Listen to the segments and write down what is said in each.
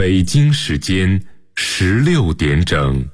北京时间16点整。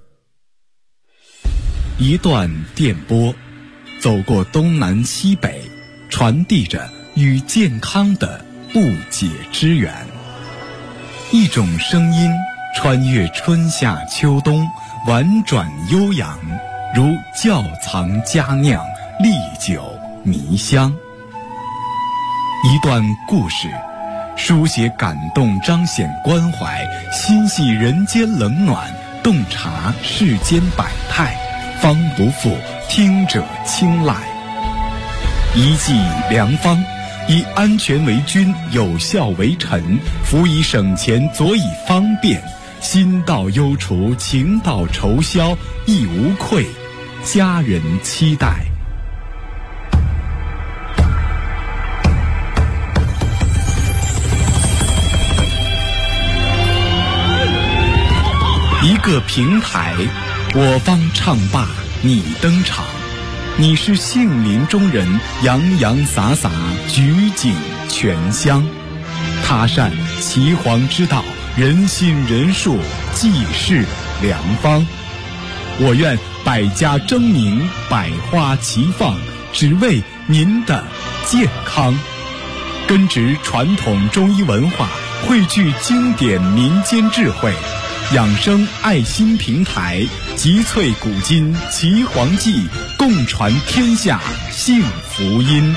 一段电波，走过东南西北，传递着与健康的不解之缘。一种声音穿越春夏秋冬，婉转悠扬，如窖藏佳酿，历久弥香。一段故事，书写感动，彰显关怀，心系人间冷暖，洞察世间百态，方不负听者青睐。一剂良方，以安全为君，有效为臣，辅以省钱，佐以方便，心到忧除，情到愁消，亦无愧，家人期待。一个平台，我方唱罢你登场，你是杏林中人，洋洋洒洒，举景全香。他善岐黄之道，人心人术，济世良方。我愿百家争鸣，百花齐放，只为您的健康。根植传统中医文化，汇聚经典民间智慧，养生爱心平台，集萃古今岐黄记，共传天下幸福音。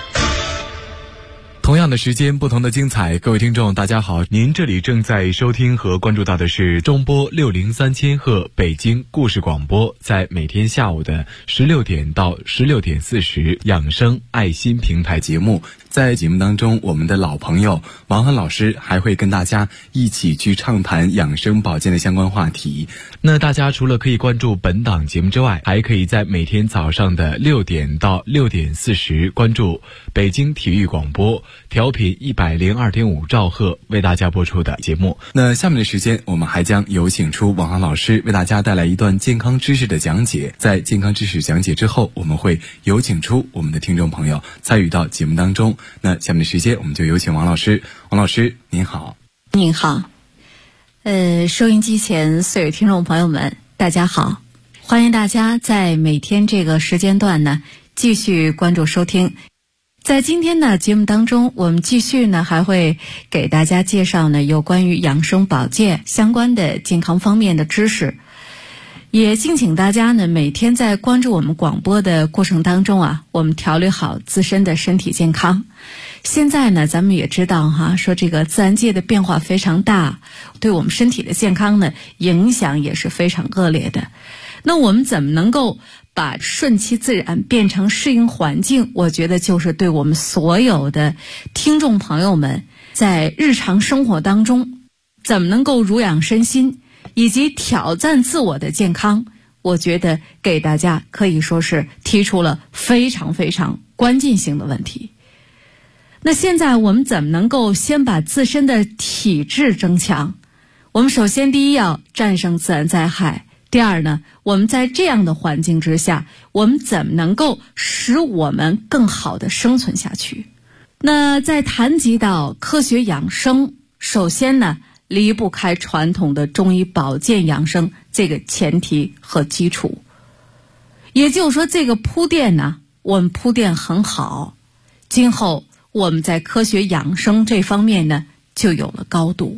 同样的时间，不同的精彩。各位听众大家好，您这里正在收听和关注到的是中波603千赫北京故事广播，在每天下午的16点到16点40养生爱心平台节目。在节目当中，我们的老朋友王涵老师还会跟大家一起去畅谈养生保健的相关话题。那大家除了可以关注本档节目之外，还可以在每天早上的6点到6点40关注北京体育广播调频102.5兆赫为大家播出的节目。那下面的时间，我们还将有请出王涵老师为大家带来一段健康知识的讲解。在健康知识讲解之后，我们会有请出我们的听众朋友参与到节目当中。那下面的时间，我们就有请王老师。王老师您好。 您好。收音机前所有听众朋友们大家好，欢迎大家在每天这个时间段呢继续关注收听。在今天的节目当中，我们继续呢还会给大家介绍呢有关于养生保健相关的健康方面的知识，也敬请大家呢每天在关注我们广播的过程当中啊，我们调理好自身的身体健康。现在呢咱们也知道说这个自然界的变化非常大，对我们身体的健康呢影响也是非常恶劣的。那我们怎么能够把顺其自然变成适应环境，我觉得就是对我们所有的听众朋友们在日常生活当中怎么能够濡养身心以及挑战自我的健康，我觉得给大家可以说是提出了非常非常关键性的问题。那现在我们怎么能够先把自身的体质增强？我们首先第一要战胜自然灾害，第二呢，我们在这样的环境之下，我们怎么能够使我们更好的生存下去？那在谈及到科学养生，首先呢离不开传统的中医保健养生这个前提和基础。也就是说，这个铺垫呢，我们铺垫很好，今后我们在科学养生这方面呢就有了高度。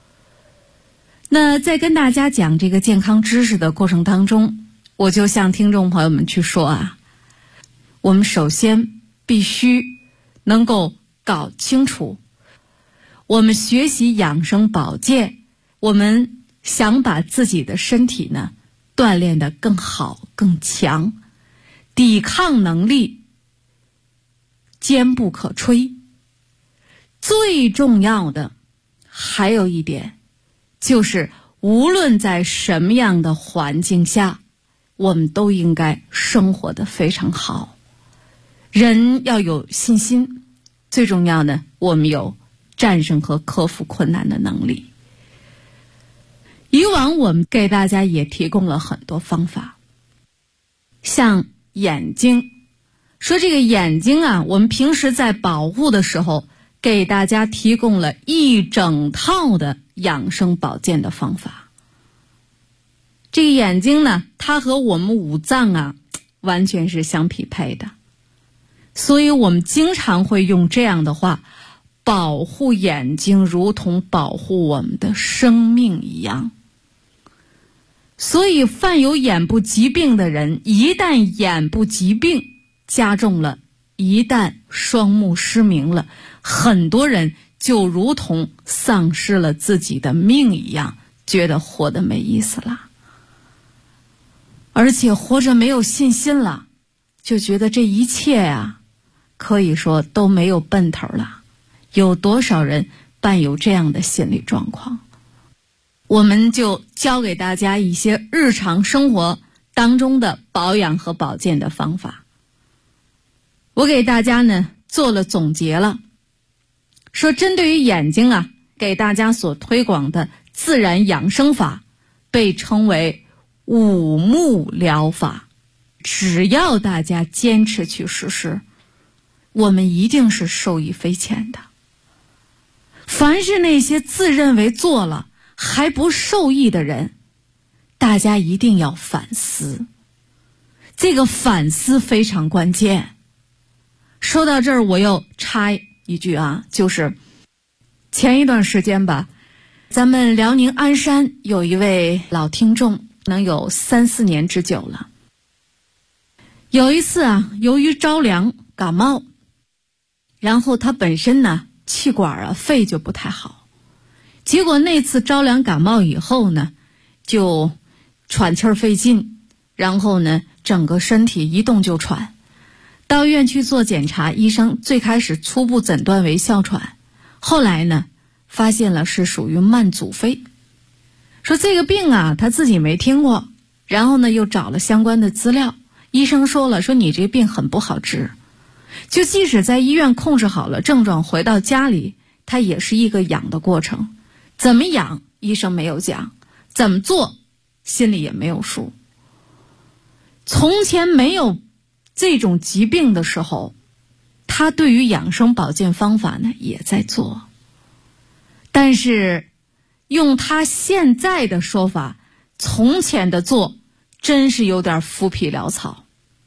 那在跟大家讲这个健康知识的过程当中，我就向听众朋友们去说我们首先必须能够搞清楚，我们学习养生保健，我们想把自己的身体呢锻炼得更好更强，抵抗能力坚不可摧。最重要的还有一点，就是无论在什么样的环境下，我们都应该生活得非常好。人要有信心，最重要的我们有战胜和克服困难的能力。以往我们给大家也提供了很多方法，像眼睛，说这个眼睛我们平时在保护的时候给大家提供了一整套的养生保健的方法。这个眼睛呢，它和我们五脏啊完全是相匹配的，所以我们经常会用这样的话，保护眼睛如同保护我们的生命一样。所以犯有眼部疾病的人，一旦眼部疾病加重了，一旦双目失明了，很多人就如同丧失了自己的命一样，觉得活得没意思了，而且活着没有信心了，就觉得这一切啊，可以说都没有奔头了。有多少人伴有这样的心理状况？我们就教给大家一些日常生活当中的保养和保健的方法。我给大家呢做了总结了，说针对于眼睛啊，给大家所推广的自然养生法被称为五目疗法，只要大家坚持去实施，我们一定是受益匪浅的。凡是那些自认为做了还不受益的人，大家一定要反思，这个反思非常关键。说到这儿，我又插一句啊，就是前一段时间吧，咱们辽宁鞍山有一位老听众，能有3-4年之久了。有一次啊，由于着凉感冒，然后他本身呢气管啊肺就不太好，结果那次着凉感冒以后呢，就喘气儿费劲，然后呢整个身体一动就喘。到医院去做检查，医生最开始初步诊断为哮喘，后来呢发现了是属于慢阻肺。说这个病啊他自己没听过，然后呢又找了相关的资料，医生说了，说你这病很不好治，就即使在医院控制好了症状，回到家里它也是一个养的过程。怎么养医生没有讲，怎么做心里也没有数。从前没有这种疾病的时候，他对于养生保健方法呢也在做，但是用他现在的说法，从前的做真是有点浮皮潦草。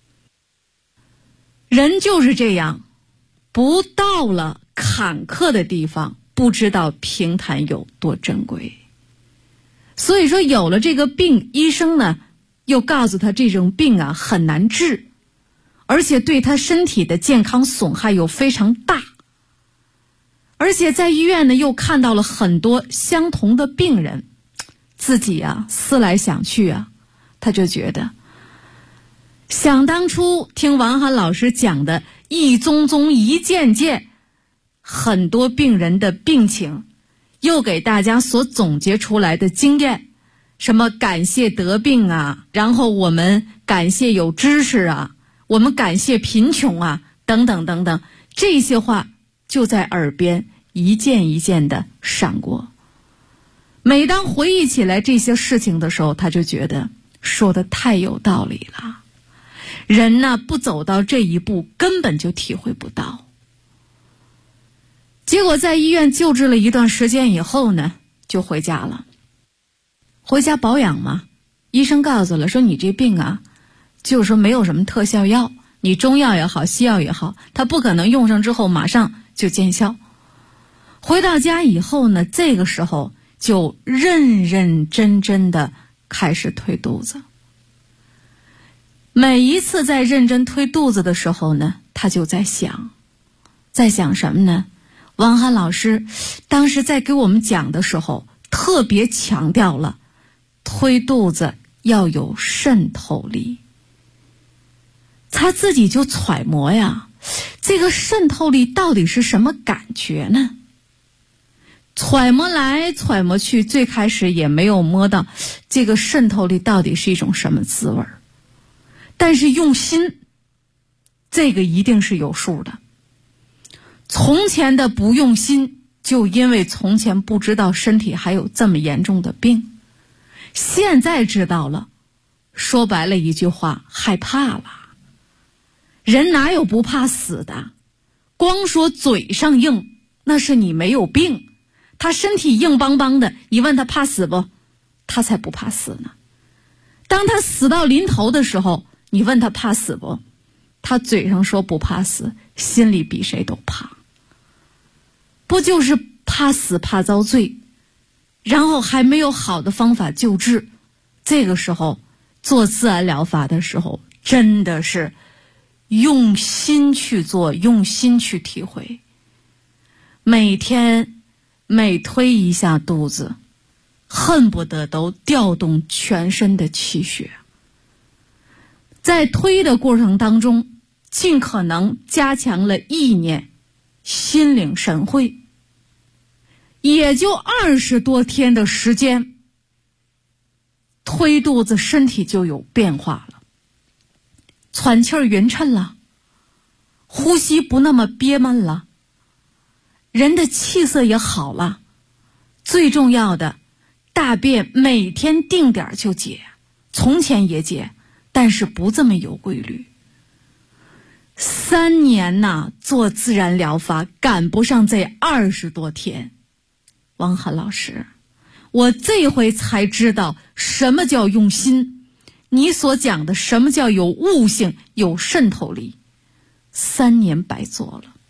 人就是这样，不到了坎坷的地方，不知道平坦有多珍贵。所以说有了这个病，医生呢又告诉他这种病啊很难治，而且对他身体的健康损害又非常大。而且在医院呢又看到了很多相同的病人，自己啊思来想去啊，他就觉得想当初听王涵老师讲的一宗宗一件件很多病人的病情，又给大家所总结出来的经验，什么感谢得病啊，然后我们感谢有知识啊，我们感谢贫穷啊，等等等等，这些话就在耳边一件一件的闪过。每当回忆起来这些事情的时候，他就觉得说的太有道理了。人呢不走到这一步，根本就体会不到。结果在医院救治了一段时间以后呢，就回家了。回家保养嘛，医生告诉了，说你这病啊，就是说没有什么特效药，你中药也好，西药也好，它不可能用上之后马上就见效。回到家以后呢，这个时候就认认真真的开始推肚子。每一次在认真推肚子的时候呢，他就在想什么呢？王涵老师当时在给我们讲的时候，特别强调了推肚子要有渗透力。他自己就揣摩呀，这个渗透力到底是什么感觉呢？揣摩来揣摩去，最开始也没有摸到这个渗透力到底是一种什么滋味，但是用心，这个一定是有数的。从前的不用心，就因为从前不知道身体还有这么严重的病，现在知道了，说白了一句话，害怕了。人哪有不怕死的？光说嘴上硬，那是你没有病， 他身体硬邦邦的，你问他怕死不？他才不怕死呢。当他死到临头的时候，你问他怕死不？他嘴上说不怕死，心里比谁都怕。不就是怕死怕遭罪，然后还没有好的方法救治。这个时候做自然疗法的时候，真的是用心去做，用心去体会。每天每推一下肚子，恨不得都调动全身的气血。在推的过程当中，尽可能加强了意念，心领神会。也就20多天的时间，推肚子身体就有变化了，喘气儿匀称了，呼吸不那么憋闷了，人的气色也好了。最重要的，大便每天定点就解，从前也解，但是不这么有规律。3年呐，做自然疗法赶不上这20多天。王涵老师，我这回才知道什么叫用心，你所讲的什么叫有悟性，有渗透力。3年白做了。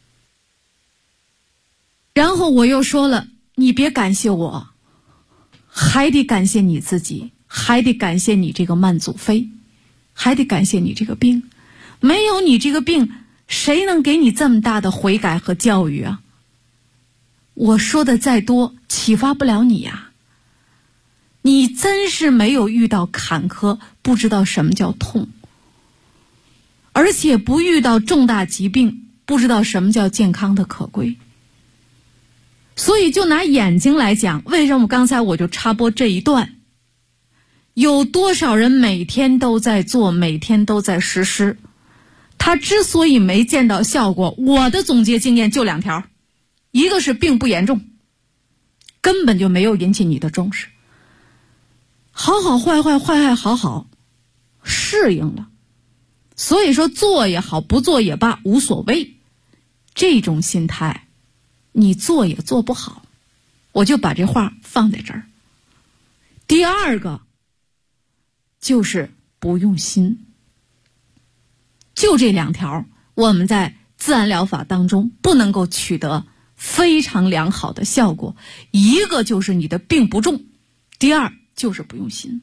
然后我又说了，你别感谢我，还得感谢你自己，还得感谢你这个慢阻肺，还得感谢你这个病。没有你这个病，谁能给你这么大的悔改和教育啊？我说的再多，启发不了你呀。你真是没有遇到坎坷，不知道什么叫痛，而且不遇到重大疾病，不知道什么叫健康的可贵。所以就拿眼睛来讲，为什么刚才我就插播这一段？有多少人每天都在做，每天都在实施，他之所以没见到效果，我的总结经验就2条。一个是病不严重，根本就没有引起你的重视，好好坏坏坏坏好好适应了，所以说做也好，不做也罢，无所谓。这种心态你做也做不好，我就把这话放在这儿。第二个就是不用心，就这2条，我们在自然疗法当中不能够取得非常良好的效果。一个就是你的病不重，第二就是不用心。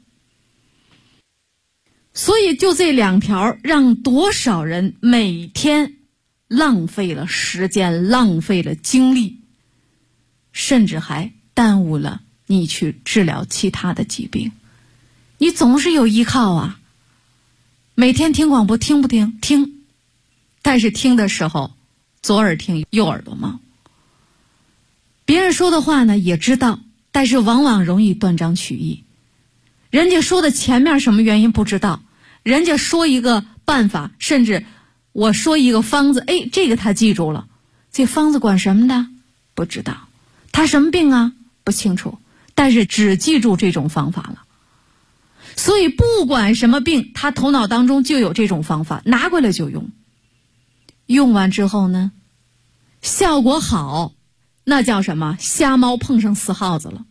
所以就这2条，让多少人每天浪费了时间，浪费了精力，甚至还耽误了你去治疗其他的疾病。你总是有依靠啊，每天听广播听不听？听，但是听的时候左耳听右耳朵冒。别人说的话呢也知道，但是往往容易断章取义。人家说的前面什么原因不知道，人家说一个办法，甚至我说一个方子，这个他记住了，这方子管什么的不知道，他什么病啊不清楚，但是只记住这种方法了。所以不管什么病，他头脑当中就有这种方法，拿过来就用。用完之后呢，效果好，那叫什么？瞎猫碰上死耗子了，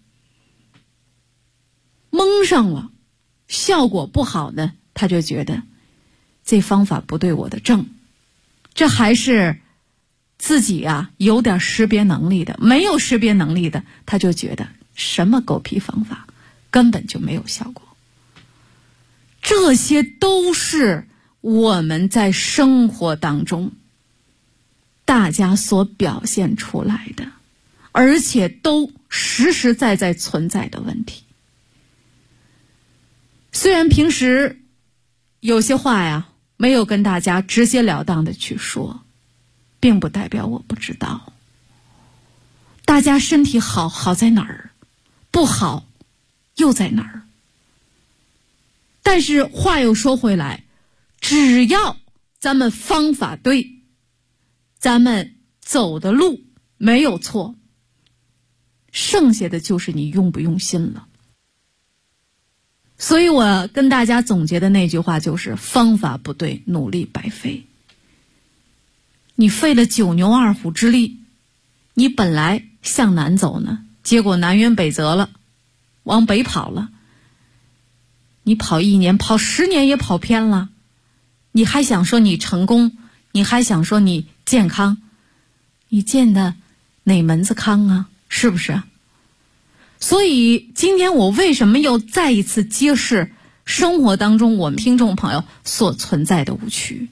蒙上了。效果不好呢，他就觉得这方法不对我的症。这还是自己啊有点识别能力的，没有识别能力的，他就觉得什么狗屁方法根本就没有效果。这些都是我们在生活当中大家所表现出来的，而且都实实在在存在的问题。虽然平时有些话呀没有跟大家直截了当的去说，并不代表我不知道。大家身体好在哪儿，不好又在哪儿。但是话又说回来，只要咱们方法对，咱们走的路没有错，剩下的就是你用不用心了。所以我跟大家总结的那句话就是方法不对，努力白费。你费了9牛2虎之力，你本来向南走呢？结果南辕北辙了，往北跑了。你跑1年，跑10年也跑偏了，你还想说你成功，你还想说你健康，你健的哪门子康啊？是不是？所以今天我为什么又再一次揭示生活当中我们听众朋友所存在的误区？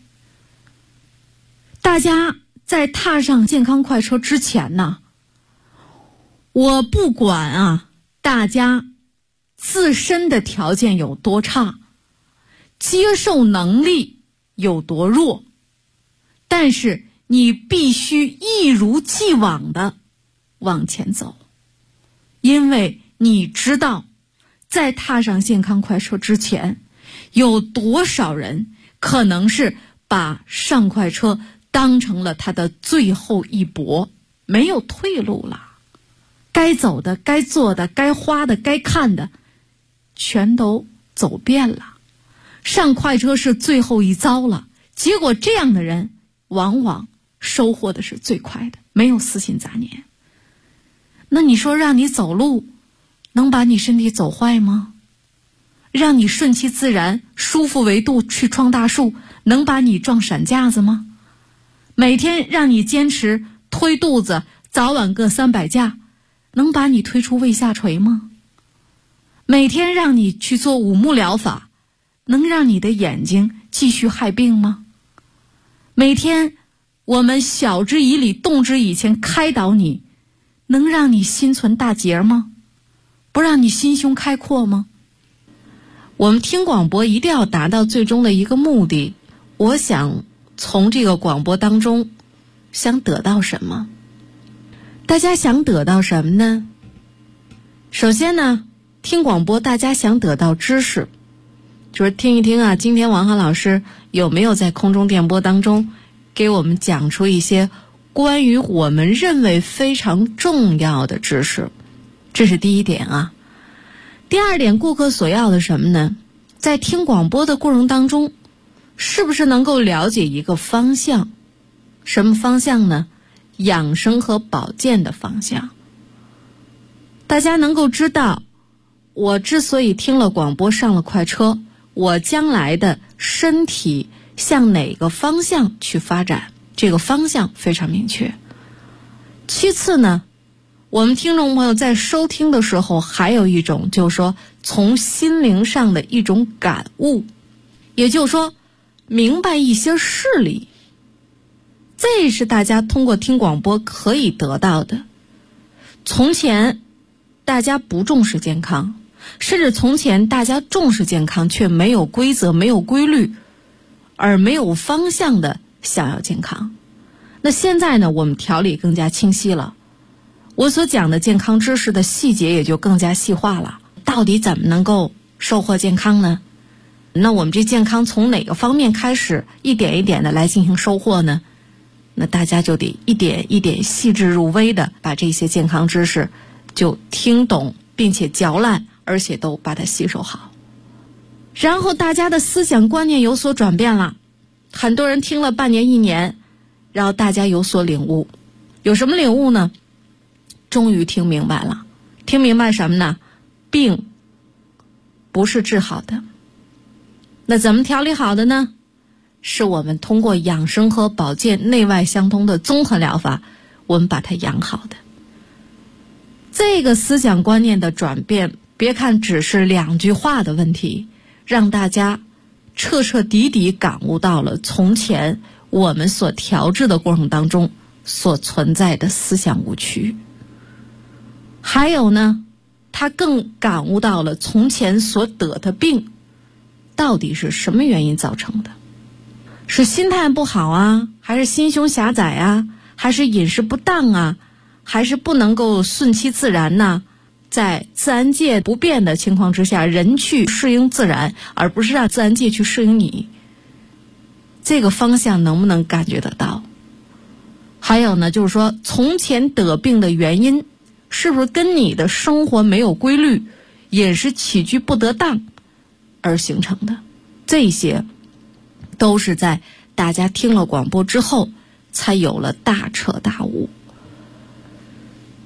大家在踏上健康快车之前呢，我不管啊，大家自身的条件有多差，接受能力有多弱，但是你必须一如既往的往前走，因为你知道在踏上健康快车之前，有多少人可能是把上快车当成了他的最后一搏，没有退路了，该走的、该做的、该花的、该看的全都走遍了，上快车是最后一遭了。结果这样的人往往收获的是最快的，没有私心杂念。那你说让你走路能把你身体走坏吗？让你顺其自然舒服维度去撞大树能把你撞闪架子吗？每天让你坚持推肚子早晚各300架能把你推出胃下垂吗？每天让你去做五木疗法能让你的眼睛继续害病吗？每天我们晓之以理动之以情开导你，能让你心存大节吗？不让你心胸开阔吗？我们听广播一定要达到最终的一个目的，我想从这个广播当中想得到什么？大家想得到什么呢？首先呢，听广播大家想得到知识，就是听一听啊，今天王涵老师有没有在空中电波当中给我们讲出一些关于我们认为非常重要的知识，这是第一点啊。第二点，顾客所要的什么呢？在听广播的过程当中，是不是能够了解一个方向？什么方向呢？养生和保健的方向。大家能够知道，我之所以听了广播上了快车，我将来的身体向哪个方向去发展，这个方向非常明确。其次呢，我们听众朋友在收听的时候还有一种就是说从心灵上的一种感悟，也就是说明白一些事理，这是大家通过听广播可以得到的。从前大家不重视健康，甚至从前大家重视健康却没有规则没有规律，而没有方向的想要健康。那现在呢，我们条理更加清晰了，我所讲的健康知识的细节也就更加细化了。到底怎么能够收获健康呢？那我们这健康从哪个方面开始一点一点的来进行收获呢？那大家就得一点一点细致入微的把这些健康知识就听懂，并且嚼烂，而且都把它吸收好。然后大家的思想观念有所转变了，很多人听了半年1年，然后大家有所领悟。有什么领悟呢？终于听明白了。听明白什么呢？病不是治好的。那怎么调理好的呢？是我们通过养生和保健内外相通的综合疗法，我们把它养好的。这个思想观念的转变，别看只是2句话的问题，让大家彻彻底底感悟到了从前我们所调制的过程当中所存在的思想误区。还有呢，他更感悟到了从前所得的病到底是什么原因造成的，是心态不好啊，还是心胸狭窄啊，还是饮食不当啊，还是不能够顺其自然呢？在自然界不变的情况之下，人去适应自然，而不是让自然界去适应你。这个方向能不能感觉得到？还有呢，就是说从前得病的原因是不是跟你的生活没有规律，饮食起居不得当而形成的？这些都是在大家听了广播之后才有了大彻大悟。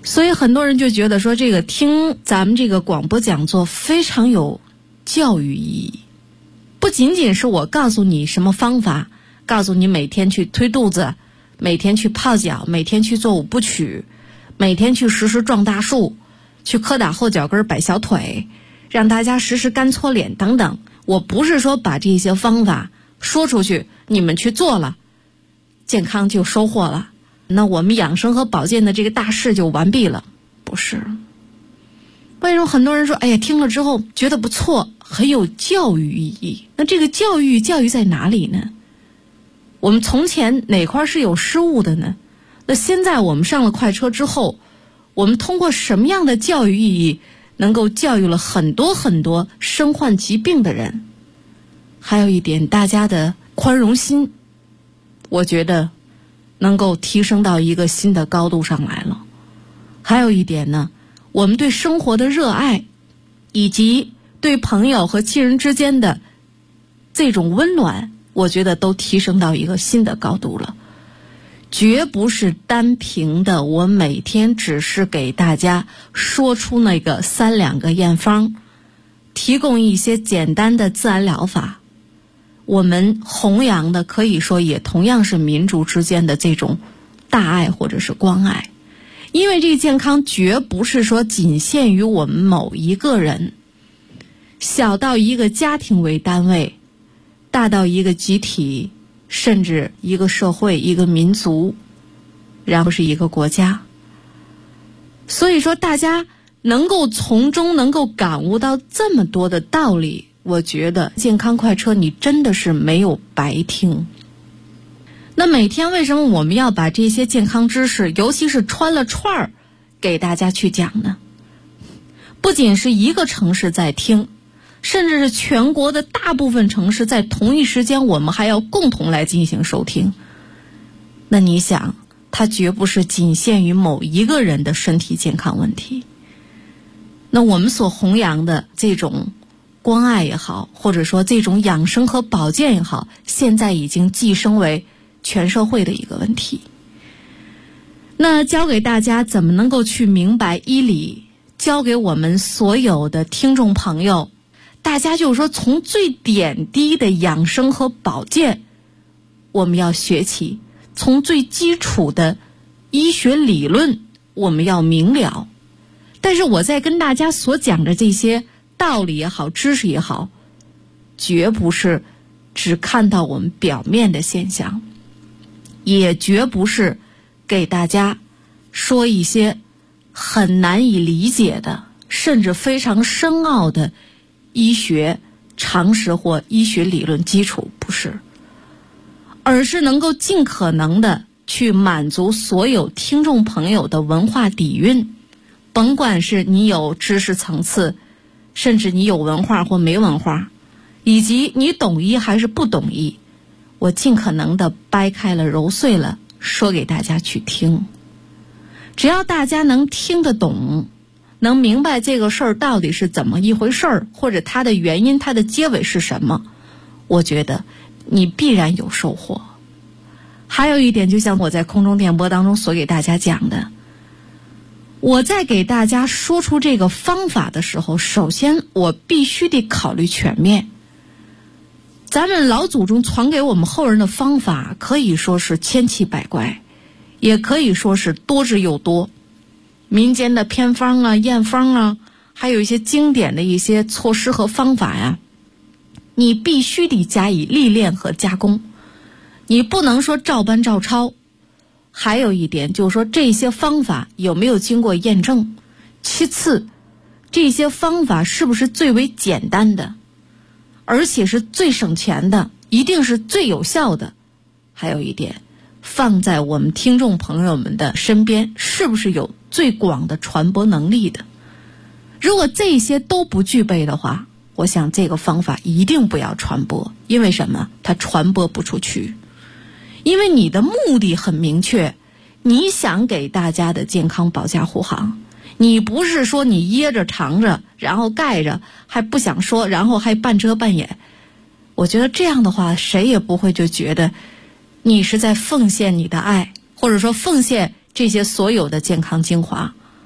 所以很多人就觉得说，这个听咱们这个广播讲座非常有教育意义，不仅仅是我告诉你什么方法，告诉你每天去推肚子，每天去泡脚，每天去做5部曲，每天去实撞大树，去磕打后脚跟摆小腿，让大家实干搓脸等等。我不是说把这些方法说出去，你们去做了，健康就收获了，那我们养生和保健的这个大事就完毕了。不是。为什么很多人说，哎呀，听了之后觉得不错，很有教育意义？那这个教育在哪里呢？我们从前哪块是有失误的呢？那现在我们上了快车之后，我们通过什么样的教育意义能够教育了很多很多身患疾病的人？还有一点，大家的宽容心，我觉得能够提升到一个新的高度上来了。还有一点呢，我们对生活的热爱，以及对朋友和亲人之间的这种温暖，我觉得都提升到一个新的高度了。绝不是单凭的我每天只是给大家说出那个3、2个验方，提供一些简单的自然疗法。我们弘扬的可以说也同样是民族之间的这种大爱或者是关爱。因为这个健康绝不是说仅限于我们某一个人，小到一个家庭为单位，大到一个集体，甚至一个社会、一个民族，然后是一个国家。所以说大家能够从中能够感悟到这么多的道理，我觉得健康快车你真的是没有白听。那每天为什么我们要把这些健康知识，尤其是穿了串儿给大家去讲呢？不仅是一个城市在听，甚至是全国的大部分城市在同一时间，我们还要共同来进行收听。那你想，它绝不是仅限于某一个人的身体健康问题。那我们所弘扬的这种关爱也好，或者说这种养生和保健也好，现在已经晋升为全社会的一个问题。那教给大家怎么能够去明白医理，教给我们所有的听众朋友，大家就是说从最点滴的养生和保健我们要学起，从最基础的医学理论我们要明了。但是我在跟大家所讲的这些道理也好，知识也好，绝不是只看到我们表面的现象，也绝不是给大家说一些很难以理解的，甚至非常深奥的医学常识或医学理论基础，不是，而是能够尽可能的去满足所有听众朋友的文化底蕴，甭管是你有知识层次，甚至你有文化或没文化，以及你懂医还是不懂医，我尽可能的掰开了揉碎了说给大家去听。只要大家能听得懂，能明白这个事儿到底是怎么一回事儿，或者它的原因，它的结尾是什么，我觉得你必然有收获。还有一点，就像我在空中电波当中所给大家讲的，我在给大家说出这个方法的时候，首先我必须得考虑全面。咱们老祖宗传给我们后人的方法可以说是千奇百怪，也可以说是多之又多。民间的偏方啊、验方啊，还有一些经典的一些措施和方法呀，你必须得加以历练和加工，你不能说照搬照抄。还有一点就是说，这些方法有没有经过验证？其次，这些方法是不是最为简单的，而且是最省钱的，一定是最有效的？还有一点，放在我们听众朋友们的身边，是不是有最广的传播能力的？如果这些都不具备的话，我想这个方法一定不要传播。因为什么？它传播不出去。因为你的目的很明确，你想给大家的健康保驾护航，你不是说你掖着藏着，然后盖着，还不想说，然后还半遮半掩。我觉得这样的话，谁也不会就觉得你是在奉献你的爱，或者说奉献这些所有的健康精华。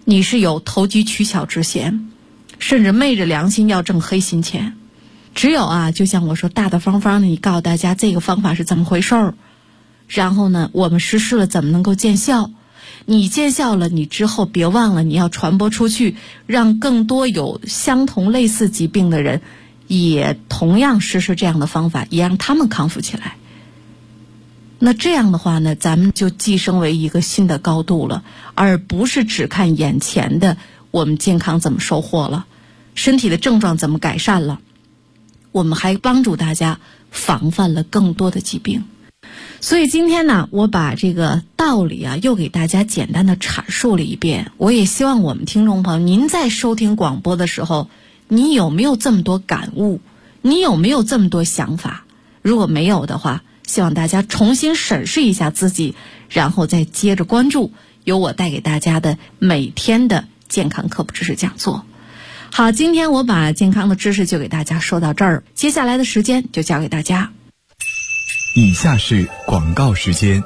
你是有投机取巧之嫌，甚至昧着良心要挣黑心钱。只有就像我说，大大方方的你告诉大家这个方法是怎么回事儿，然后呢我们实施了怎么能够见效。你见效了，你之后别忘了你要传播出去，让更多有相同类似疾病的人也同样实施这样的方法，也让他们康复起来。那这样的话呢，咱们就晋升为一个新的高度了，而不是只看眼前的我们健康怎么收获了，身体的症状怎么改善了，我们还帮助大家防范了更多的疾病。所以今天呢，我把这个道理又给大家简单的阐述了一遍。我也希望我们听众朋友，您在收听广播的时候，你有没有这么多感悟？你有没有这么多想法？如果没有的话，希望大家重新审视一下自己，然后再接着关注由我带给大家的每天的健康科普知识讲座。好，今天我把健康的知识就给大家说到这儿，接下来的时间就交给大家。 以下是广告时间。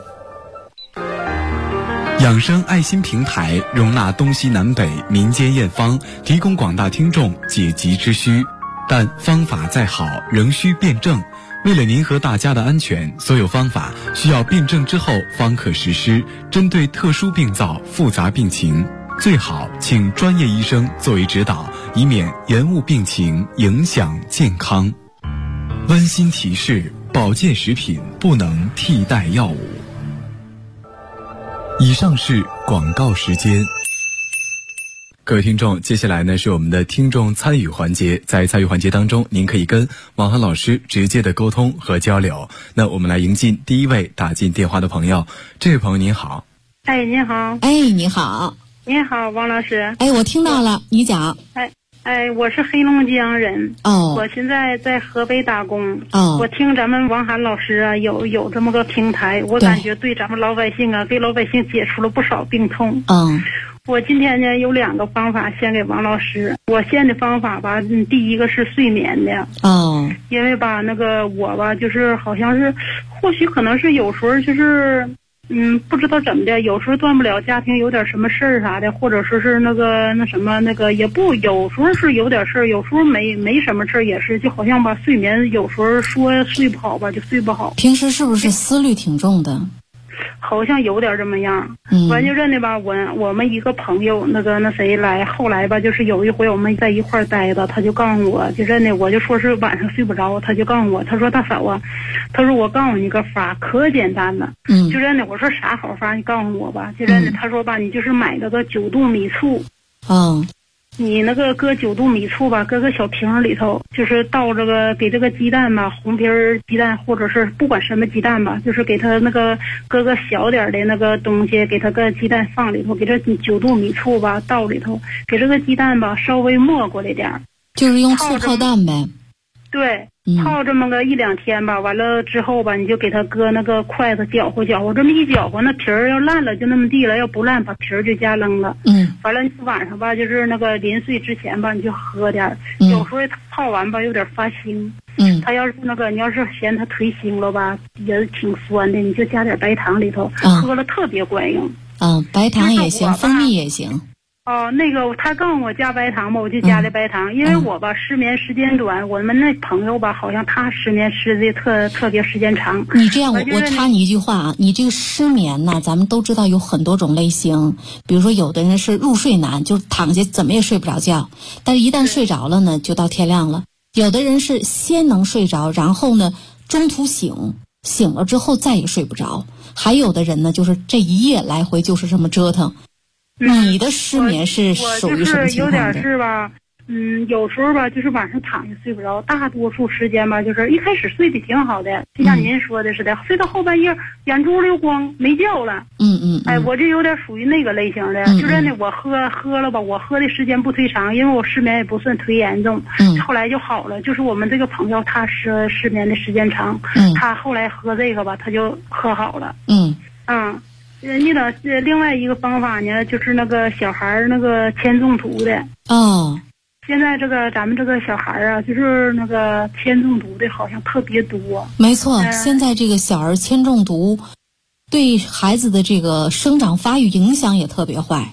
养生爱心平台容纳东西南北民间验方，提供广大听众解急之需，但方法再好仍需辩证。为了您和大家的安全，所有方法需要辩证之后方可实施，针对特殊病灶、复杂病情，最好请专业医生作为指导，以免延误病情，影响健康。温馨提示：保健食品不能替代药物。以上是广告时间。各位听众，接下来呢是我们的听众参与环节。在参与环节当中，您可以跟王涵老师直接的沟通和交流。那我们来迎进第一位打进电话的朋友。这位朋友您好。 您好。 你好。 您好，王老师。 我听到了，你讲。 我是黑龙江人。我现在在河北打工。我听咱们王涵老师有这么个平台，我感觉对咱们老百姓给老百姓解除了不少病痛。我今天呢有2个方法先给王老师。我现的方法吧，第一个是睡眠的。因为吧那个我吧就是好像是，或许可能是有时候就是不知道怎么的，有时候断不了家庭有点什么事儿啥的，或者说是那什么也不，有时候是有点事儿，有时候没什么事儿，也是就好像吧睡眠有时候说睡不好吧就睡不好。 平时是不是思虑挺重的？ 好像有点这么样。完就认的吧，我们一个朋友那谁来，后来吧就是有一回我们在一块儿待着，他就告诉我，就认的我就说是晚上睡不着，他就告诉我，他说大嫂他说我告诉你个法可简单了。就认的我说啥好法你告诉我吧。就认的他说吧，你就是买那个9度米醋。你搁9度米醋吧，搁个小瓶里头，就是倒给这个鸡蛋吧，红皮鸡蛋或者是不管什么鸡蛋吧，就是给它搁个小点的那个东西，给它个鸡蛋放里头，给这9度米醋吧倒里头，给这个鸡蛋吧稍微没过来点， 就是用醋泡蛋呗。 对，泡这么个1、2天吧，完了之后吧，你就给它搁那个筷子搅和搅和，这么一搅和，那皮儿要烂了就那么地了，要不烂把皮儿就加扔了。完了晚上吧，就是临睡之前吧，你就喝点，有时候泡完吧有点发腥。他要是你要是嫌它忒腥了吧，也挺酸的，你就加点白糖里头，喝了特别管用。 白糖也行，蜂蜜也行。 他告诉我加白糖吧，我就加的白糖。因为我吧失眠时间短，我们那朋友吧好像他失眠时的特别时间长。 你这样，我插你一句话你这个失眠呢，咱们都知道有很多种类型。比如说有的人是入睡难，就是躺下怎么也睡不着觉，但是一旦睡着了呢，就到天亮了。有的人是先能睡着，然后呢中途醒了之后再也睡不着。还有的人呢，就是这一夜来回就是这么折腾。你的失眠是属于什么情况的？ 有点是吧，有时候吧，就是晚上躺下睡不着，大多数时间吧，就是一开始睡得挺好的，就像您说的似的，睡到后半夜眼珠溜光没觉了。我这有点属于那个类型的，就真的我喝了吧，我喝的时间不忒长，因为我失眠也不算忒严重，后来就好了。就是我们这个朋友他失眠的时间长，他后来喝这个吧，他就喝好了。另外一个方法呢，就是小孩铅中毒的。现在咱们这个小孩就是铅中毒的好像特别多。 没错，现在这个小儿铅中毒对孩子的这个生长发育影响也特别坏。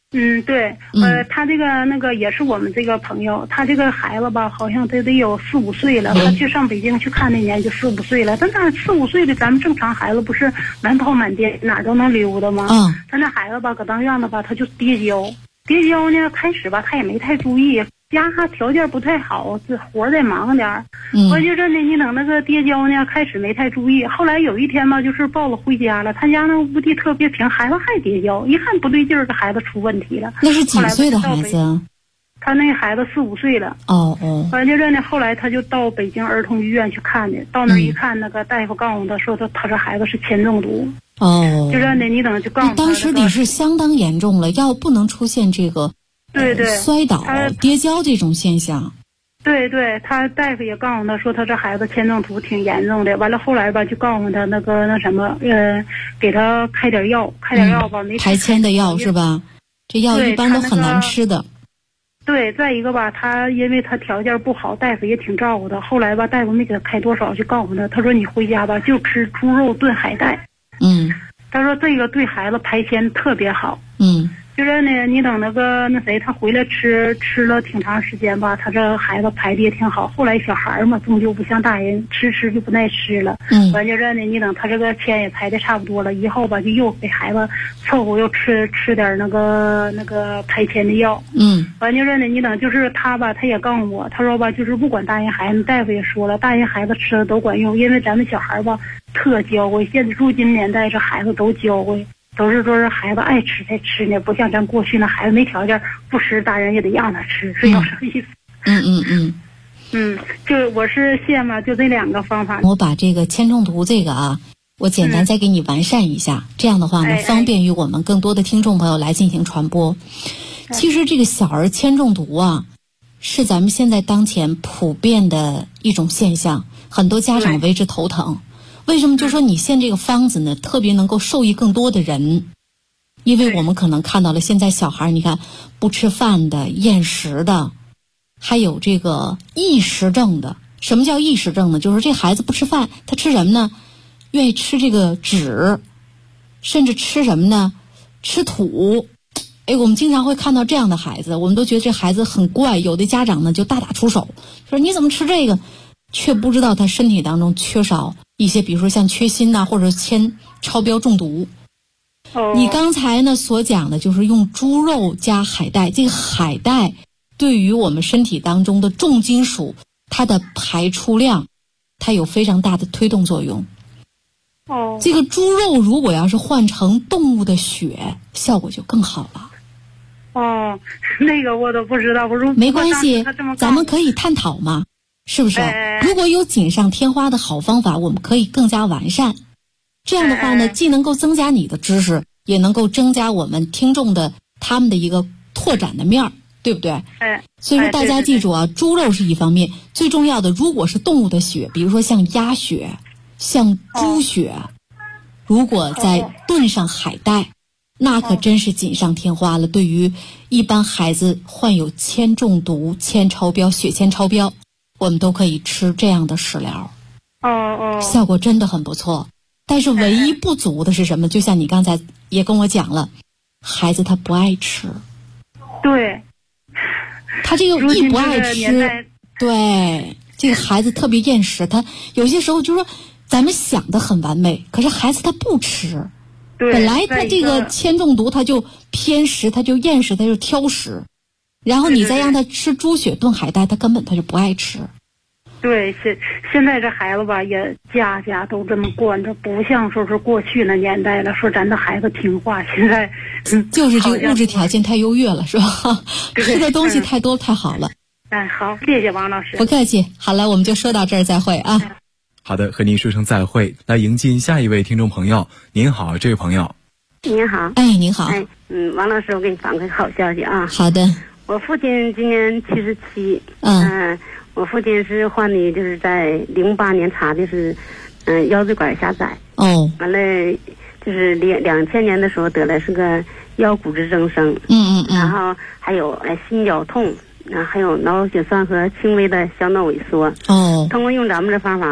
对，他这个那个也是我们这个朋友，他这个孩子吧，好像得有4、5岁了。他去上北京去看那年就4、5岁了。但4、5岁的，咱们正常孩子不是满跑满颠，哪儿都能溜达吗？他那孩子吧，搁当院子吧，他就跌跤呢。开始吧，他也没太注意，家条件不太好，这活得忙点儿。我觉着呢，你等那个跌跤呢，开始没太注意。后来有一天吧，就是抱了回家了，他家那屋地特别平，孩子还跌跤，一看不对劲儿，这孩子出问题了。 那是几岁的孩子？ 他那孩子4、5岁了。完就这呢，后来他就到北京儿童医院去看的，到那儿一看，那个大夫告诉他说他这孩子是铅中毒。就这呢，你等就告诉他， 当时你是相当严重了，要不能出现这个对摔倒、跌跤这种现象。 对，他大夫也告诉他说他这孩子铅中毒挺严重的。完了后来吧，就告诉他那什么，给他开点药吧，没排铅的药是吧？这药一般都很难吃的。 对，再一个吧，他因为他条件不好，大夫也挺照顾他。后来吧，大夫没给他开多少，就告诉他说你回家吧，就吃猪肉炖海带。他说这个对孩子排铅特别好。就是呢，你等那谁，他回来吃了挺长时间吧，他这孩子排的也挺好。后来小孩嘛，终究不像大人，吃就不耐吃了。完就是呢，你等他这个铅也排的差不多了，以后吧就又给孩子凑合又吃点那个排铅的药。完就是呢，你等就是他吧，他也告诉我，他说吧，就是不管大人孩子，大夫也说了，大人孩子吃的都管用，因为咱们小孩吧特娇贵，现在如今年代这孩子都娇贵。都是孩子爱吃才吃呢，不像咱过去那孩子没条件不吃，大人也得让他吃，是有什么意思？就我是现嘛，就这2个方法。 我把这个铅中毒这个我简单再给你完善一下，这样的话呢，方便于我们更多的听众朋友来进行传播。其实这个小儿铅中毒是咱们现在当前普遍的一种现象，很多家长为之头疼。为什么就说你现这个方子呢，特别能够受益更多的人？因为我们可能看到了现在小孩，你看不吃饭的、厌食的，还有这个异食症的。什么叫异食症呢？就是这孩子不吃饭，他吃什么呢？愿意吃这个纸，甚至吃什么呢？吃土。我们经常会看到这样的孩子，我们都觉得这孩子很怪，有的家长呢就大打出手，说你怎么吃这个，却不知道他身体当中缺少一些，比如说像缺锌或者铅超标中毒。你刚才呢所讲的就是用猪肉加海带，这个海带对于我们身体当中的重金属，它的排出量，它有非常大的推动作用。这个猪肉如果要是换成动物的血，效果就更好了。 那个我都不知道。 没关系，咱们可以探讨嘛，是不是？如果有锦上添花的好方法，我们可以更加完善。这样的话呢，既能够增加你的知识，也能够增加我们听众的他们的一个拓展的面儿，对不对？所以说大家记住猪肉是一方面，最重要的，如果是动物的血，比如说像鸭血、像猪血，如果再炖上海带，那可真是锦上添花了。对于一般孩子患有铅中毒、铅超标、血铅超标，我们都可以吃这样的食疗。效果真的很不错。但是唯一不足的是什么？就像你刚才也跟我讲了，孩子他不爱吃。 对， 他这个一不爱吃，对，这个孩子特别厌食。他有些时候就说咱们想的很完美，可是孩子他不吃。本来他这个铅中毒他就偏食，他就厌食，他就挑食，然后你再让他吃猪血炖海带，他根本他就不爱吃。 对，现在这孩子吧，也家家都这么惯着，不像说是过去那年代了，说咱的孩子听话。现在就是这个物质条件太优越了，是吧？吃的东西太多太好了。 好，谢谢王老师。 不客气。好了，我们就说到这儿，再会啊。 好的，和您说声再会。来迎进下一位听众朋友。您好，这位朋友。 您好。 您好。 王老师，我给你反馈好消息啊。 好的。 我父亲今年77。我父亲是患的，就是在08年查的是，腰椎管狭窄。完了，就是2000年的时候得了是个腰骨质增生。然后还有心绞痛，还有脑血栓和轻微的小脑萎缩。通过用咱们这方法，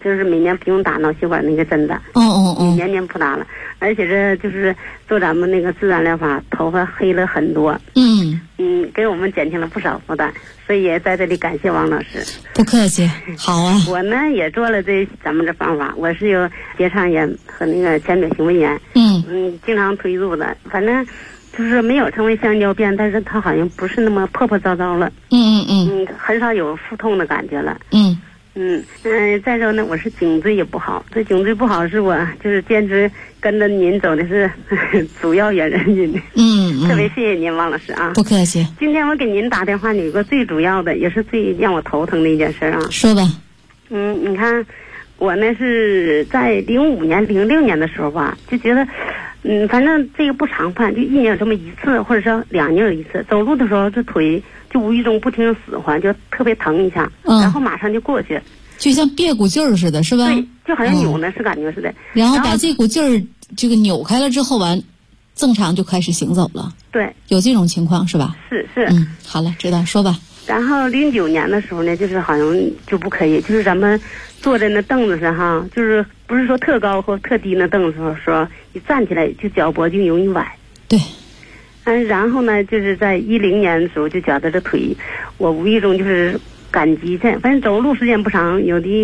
就是每年不用打脑血管那个针的。年年不打了，而且这就是做咱们那个自然疗法，头发黑了很多。给我们减轻了不少负担，所以也在这里感谢王老师。 不客气，好啊。 我呢也做了咱们这方法，我是有结肠炎和那个前列行为炎。经常推入的，反正就是没有成为香蕉便，但是它好像不是那么破破糟糟了。很少有腹痛的感觉了。再说呢，我是颈椎也不好，这颈椎不好是我就是坚持跟着您走的是主要原因。特别谢谢您，王老师啊。 不客气。 今天我给您打电话有个最主要的，也是最让我头疼的一件事啊。 说吧。 你看，我呢是在05年、06年的时候吧，就觉得，反正这个不常犯，就1年有这么一次，或者说2年有一次。走路的时候，这腿就无意中不停使唤，就特别疼一下，然后马上就过去， 就像别股劲儿似的，是吧？ 对，就好像扭呢，是感觉似的。 然后把这股劲儿这个扭开了之后，正常就开始行走了。 对， 有这种情况是吧？ 是。 好了，知道，说吧。 然后09年的时候呢，就是好像就不可以，就是咱们坐在那凳子上哈，就是不是说特高或特低那凳子上说一站起来就脚脖就容易崴。 对。 然后呢，就是在10年的时候就觉得这腿，我无意中就是感激这，反正走路时间不长，有的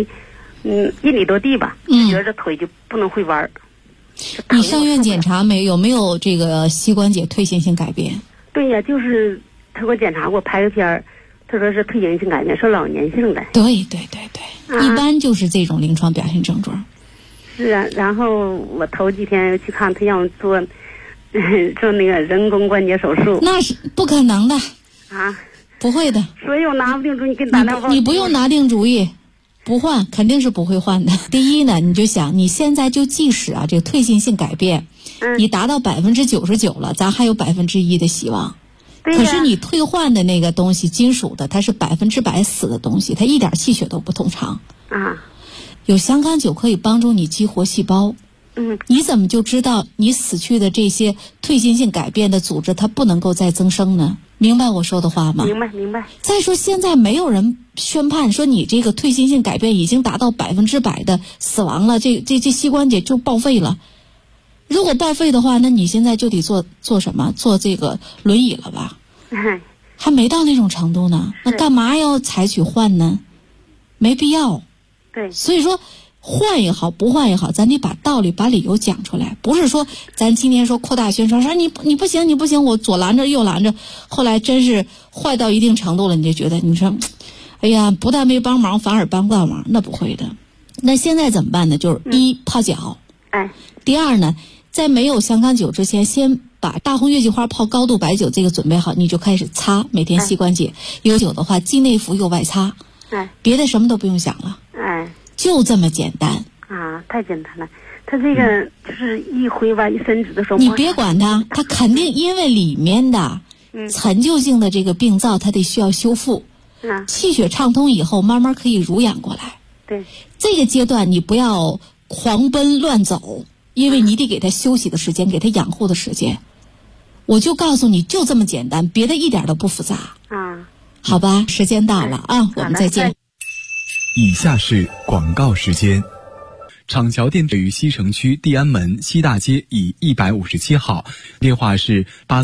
1里多地吧，就觉得这腿就不能会弯。 你上院检查没有？有没有这个膝关节退行性改变？ 对呀，就是他给我检查过，拍个片儿，他说是退行性改变，是老年性的。 对，一般就是这种临床表现症状。 是啊，然后我头几天去看，他让我做那个人工关节手术。那是不可能的啊，不会的。所以我拿不定主意，给你打电话。你不用拿定主意，不换肯定是不会换的。第一呢，你就想你现在就即使这个退行性改变，你达到99%了，咱还有1%的希望。可是你退换的那个东西，金属的，它是100%死的东西，它一点气血都不通畅啊。有香康酒可以帮助你激活细胞。你怎么就知道你死去的这些退行性改变的组织它不能够再增生呢？明白我说的话吗？明白。再说现在没有人宣判说你这个退行性改变已经达到100%的死亡了，这膝关节就报废了。如果报废的话，那你现在就得做什么？做这个轮椅了吧？还没到那种程度呢，那干嘛要采取换呢？没必要。对，所以说换也好，不换也好，咱得把道理、把理由讲出来，不是说咱今天说扩大宣传，说你不行，我左拦着右拦着，后来真是坏到一定程度了，你就觉得你说，哎呀，不但没帮忙，反而帮不到忙，那不会的。那现在怎么办呢？就是一泡脚，第二呢，在没有香康酒之前，先把大红月季花泡高度白酒这个准备好，你就开始擦，每天膝关节。有酒的话，既内服又外擦，别的什么都不用想了，就这么简单啊，太简单了。他这个就是一挥吧，一伸直的时候，你别管它，它肯定因为里面的陈旧性的这个病灶，它得需要修复。气血畅通以后，慢慢可以濡养过来。对，这个阶段你不要狂奔乱走，因为你得给它休息的时间，给它养护的时间。我就告诉你，就这么简单，别的一点都不复杂。好吧，时间到了啊，我们再见。 以下是广告时间。厂桥店位于西城区地安门西大街以157号，电话是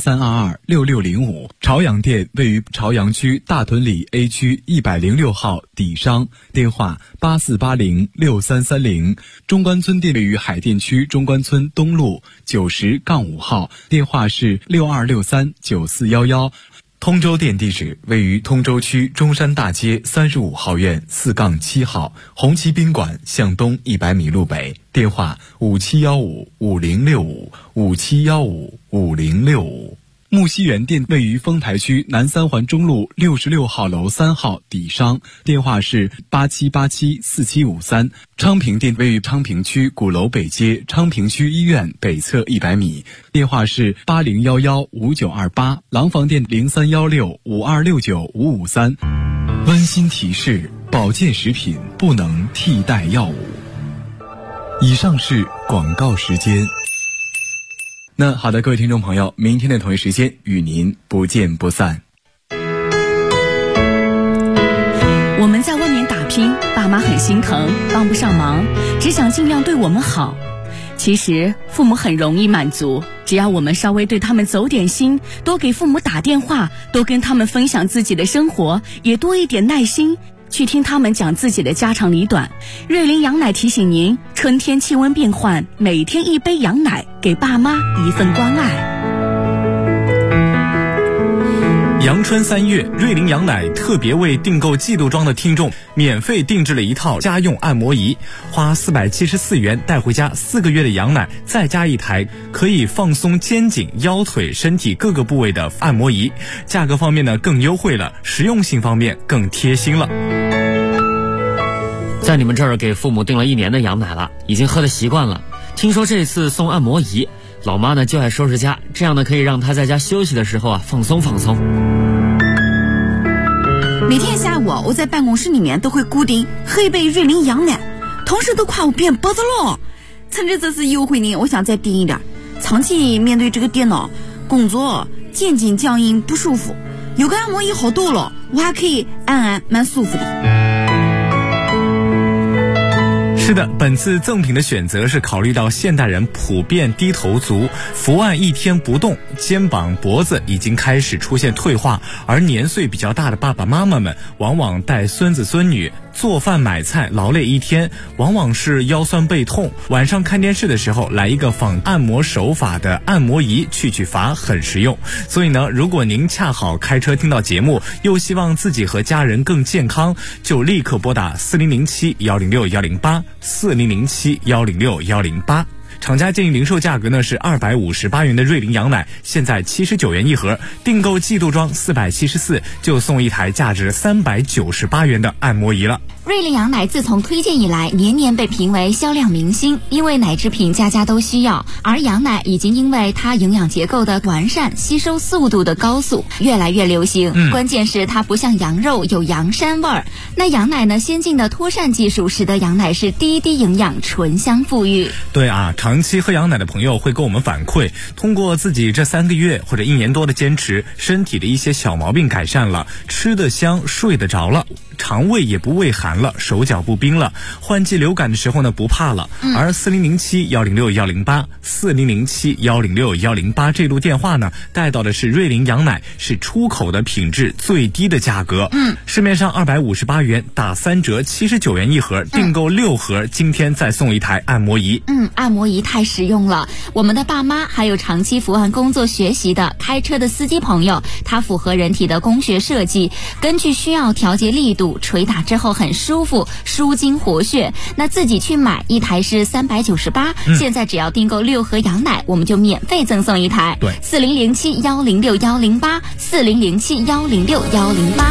83226605。朝阳店位于朝阳区大屯里 A 区106号底商，电话84806330。中关村店位于海淀区中关村东路90-5号，电话是62639411。通州店地址位于通州区中山大街35号院4-7号，红旗宾馆向东100米路北，电话57155065，57155065。木樨园店位于丰台区南三环中路66号楼3号底商，电话是87874753。昌平店位于昌平区鼓楼北街昌平区医院北侧100米，电话是80115928。廊坊店031652695553。温馨提示：保健食品不能替代药物。以上是广告时间。那好的，各位听众朋友，明天的同一时间与您不见不散。 我们在外面打拼，爸妈很心疼，帮不上忙，只想尽量对我们好。其实父母很容易满足，只要我们稍微对他们走点心，多给父母打电话，多跟他们分享自己的生活，也多一点耐心去听他们讲自己的家长里短。瑞麟羊奶提醒您，春天气温变换，每天一杯羊奶，给爸妈一份关爱。 阳春3月，瑞麟羊奶特别为订购季度装的听众免费定制了一套家用按摩仪，花474元带回家4个月的羊奶，再加一台可以放松肩颈、腰腿、身体各个部位的按摩仪。价格方面呢更优惠了，实用性方面更贴心了。 在你们这儿给父母订了1年的羊奶了，已经喝得习惯了。听说这次送按摩仪，老妈呢就爱收拾家，这样呢可以让她在家休息的时候放松放松。 每天下午我在办公室里面都会固定喝一杯瑞麟羊奶，同事都夸我变脖子了。趁着这次优惠呢，我想再订一点。长期面对这个电脑工作，肩颈僵硬不舒服，有个按摩仪好多了，我还可以按蛮舒服的。 是的，本次赠品的选择是考虑到现代人普遍低头族，伏案1天不动，肩膀脖子已经开始出现退化，而年岁比较大的爸爸妈妈们往往带孙子孙女做饭买菜劳累1天，往往是腰酸背痛，晚上看电视的时候来一个仿按摩手法的按摩仪去乏很实用。所以呢，如果您恰好开车听到节目，又希望自己和家人更健康，就立刻拨打4007-106-108，4007-106-108。厂家建议零售价格呢是258元的瑞麟羊奶，现在79元一盒，订购季度装474就送一台价值398元的按摩仪了。 瑞麟羊奶自从推荐以来，年年被评为销量明星，因为奶制品家家都需要，而羊奶已经因为它营养结构的完善、吸收速度的高速，越来越流行。关键是它不像羊肉有羊膻味儿，那羊奶呢，先进的脱膻技术使得羊奶是低营养、醇香馥郁。 对啊，长期喝羊奶的朋友会跟我们反馈，通过自己这3个月或者1年多的坚持，身体的一些小毛病改善了，吃得香，睡得着了，肠胃也不畏寒了，手脚不冰了，换季流感的时候呢不怕了。而4007-106-108，4007-106-108这路电话呢带到的是瑞麟羊奶，是出口的品质最低的价格。市面上258元，打3折79元一盒，订购6盒，今天再送一台按摩仪。 按摩仪太实用了，我们的爸妈还有长期伏案工作学习的开车的司机朋友，它符合人体的工学设计，根据需要调节力度，捶打之后很舒服，舒筋活血。那自己去买一台是398，现在只要订购6盒羊奶，我们就免费赠送一台。 对 ，4007-106-108，4007-106-108。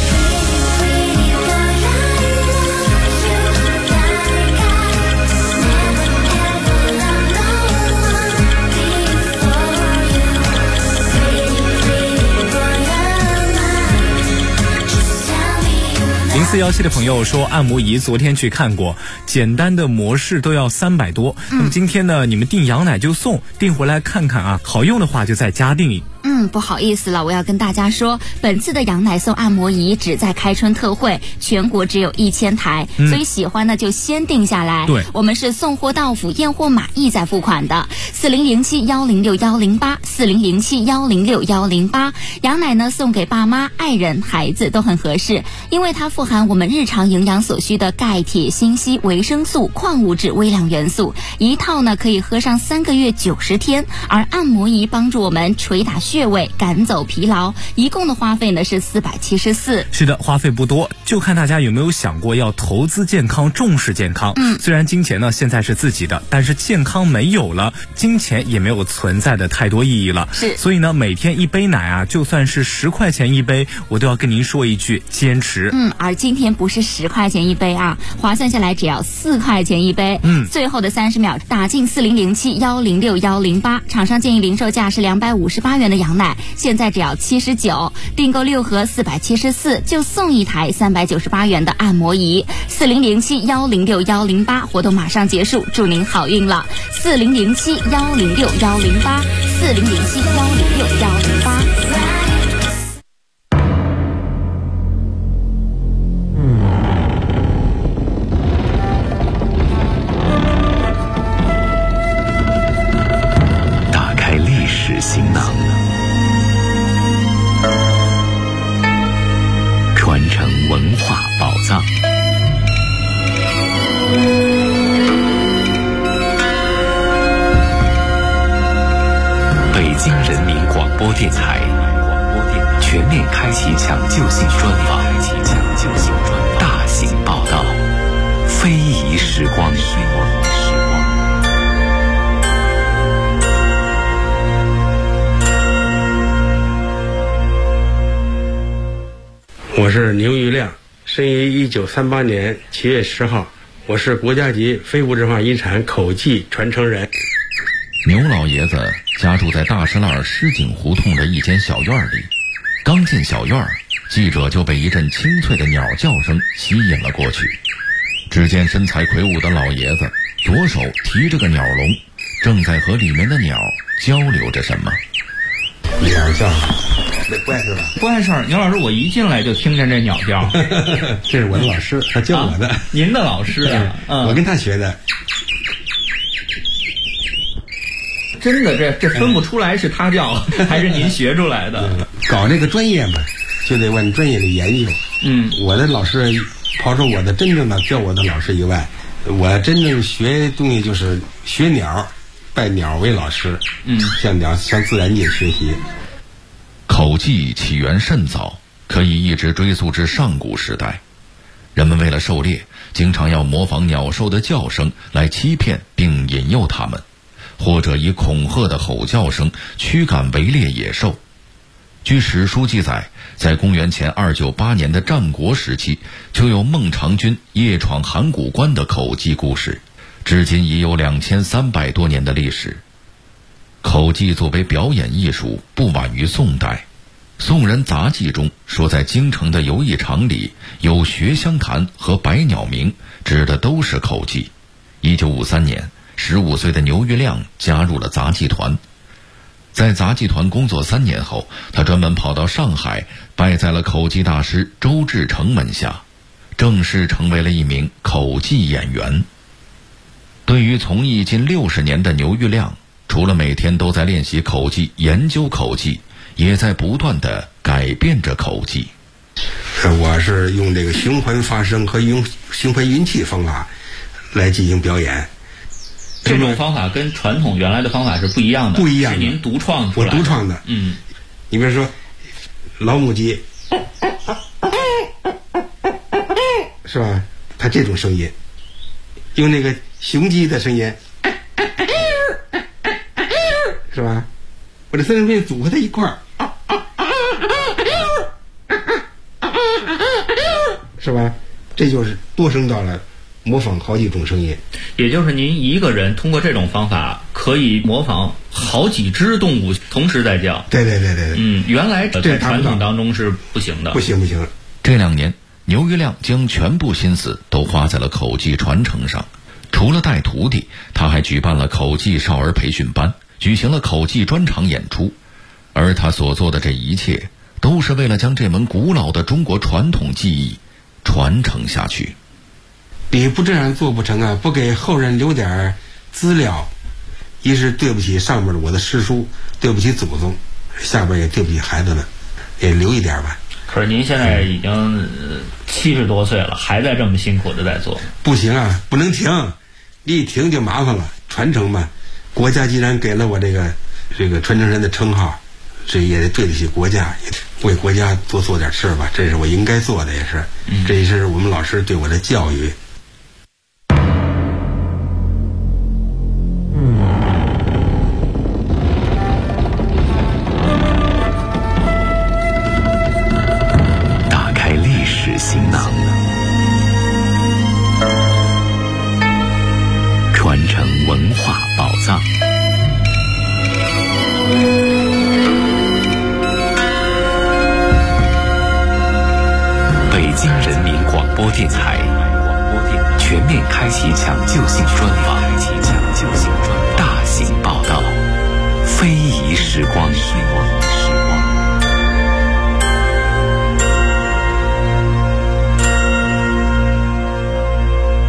0417的朋友说，按摩仪昨天去看过，简单的模式都要300多。那么今天呢，你们订羊奶就送，订回来看看啊，好用的话就再加订。 不好意思了，我要跟大家说，本次的羊奶送按摩仪只在开春特惠，全国只有1000台，所以喜欢的就先定下来。 对， 我们是送货到府，验货码一再付款的。4007-106-108，4007-106-108。羊奶呢送给爸妈、爱人、孩子都很合适，因为它富含我们日常营养所需的钙、铁、锌、硒、维生素、矿物质、微量元素，一套呢可以喝上3个月90天，而按摩仪帮助我们捶打穴位，赶走疲劳，一共的花费呢是474。 是的，花费不多，就看大家有没有想过要投资健康，重视健康。虽然金钱呢现在是自己的，但是健康没有了，金钱也没有存在的太多意义了。 是， 所以呢，每天一杯奶啊，就算是10块钱一杯，我都要跟您说一句坚持。 而今天不是10块钱一杯啊，划算下来只要4块钱一杯。最后的30秒打进4007-106-108，厂商建议零售价是258元的羊奶，现在只要79，订购6盒474就送一台398元的按摩仪。4007-106-108活动马上结束，祝您好运了。4007-106-108，4007-106-108。 囊，传承文化宝藏。北京人民广播电台全面开启抢救性专访，大型报道，非遗时光。 我是牛玉亮，生于1938年7月10号，我是国家级非物质文化遗产口技传承人。 牛老爷子家住在大石栏狮井胡同的一间小院里，刚进小院，记者就被一阵清脆的鸟叫声吸引了过去。只见身材魁梧的老爷子左手提着个鸟笼，正在和里面的鸟交流着什么。 鸟叫那不碍事吧？ 不碍事儿。牛老师，我一进来就听见这鸟叫。 这是我的老师，他教我的。 您的老师啊？ 我跟他学的。 真的，这分不出来是他教还是您学出来的。 搞这个专业嘛，就得往专业里研究。我的老师刨出我的真正的教我的老师以外，我真正学东西就是学鸟，拜鸟为老师。向鸟向自然界学习。 口技起源甚早，可以一直追溯至上古时代。人们为了狩猎，经常要模仿鸟兽的叫声来欺骗并引诱它们，或者以恐吓的吼叫声驱赶围猎野兽。据史书记载，在公元前298年的战国时期，就有孟尝君夜闯函谷关的口技故事，至今已有2300多年的历史。口技作为表演艺术，不晚于宋代。宋人杂记中说，在京城的游艺场里有学香坛和百鸟鸣，指的都是口技。1953年，15岁的牛玉亮加入了杂技团。在杂技团工作3年后，他专门跑到上海，拜在了口技大师周志成门下，正式成为了一名口技演员。对于从艺近60年的牛玉亮，除了每天都在练习口技、研究口技，也在不断地改变着口技。 我是用这个循环发声和用循环运气方法来进行表演。 这种方法跟传统原来的方法是不一样的， 不一样的， 是您独创出来的。 我独创的。你比如说老母鸡，是吧？它这种声音，用那个雄鸡的声音，是吧？我这三种声音组合在一块儿，是吧？这就是多声道了，模仿好几种声音。 也就是您一个人通过这种方法可以模仿好几只动物同时在叫。 对。 原来在传统当中是不行的。 不行。 这2年，牛玉亮将全部心思都花在了口技传承上。除了带徒弟，他还举办了口技少儿培训班，举行了口技专场演出。而他所做的这一切，都是为了将这门古老的中国传统技艺传承下去。 你不这样做不成啊！不给后人留点资料，一是对不起上面的我的师叔，对不起祖宗，下边也对不起孩子们，也留一点吧。 可是您现在已经70多岁了，还在这么辛苦的在做。 不行啊，不能停，一停就麻烦了。传承嘛，国家既然给了我这个传承人的称号，这也得对得起国家，也为国家多做点事吧，这是我应该做的，也是，这也是我们老师对我的教育。 打开历史行囊，传承文化宝藏。北京人民广播电台全面开启抢救性专访，大型报道，非遗时光。